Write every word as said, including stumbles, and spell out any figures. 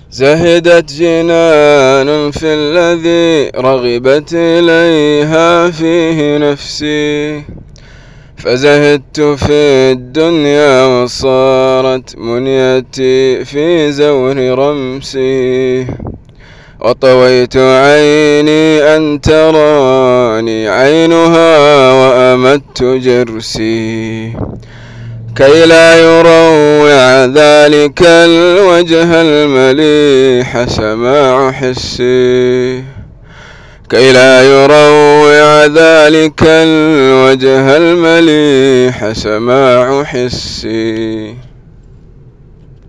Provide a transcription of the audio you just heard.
زهدت جنان في الذي رغبت إليها فيه نفسي، فزهدت في الدنيا وصارت منيتي في زور رمسي، وطويت عيني أن تراني عينها وأمدت جرسي، كي لا يروع ذلك الوجه المليح سماع حسي، كي لا يروع ذلك الوجه المليح سماع حسي.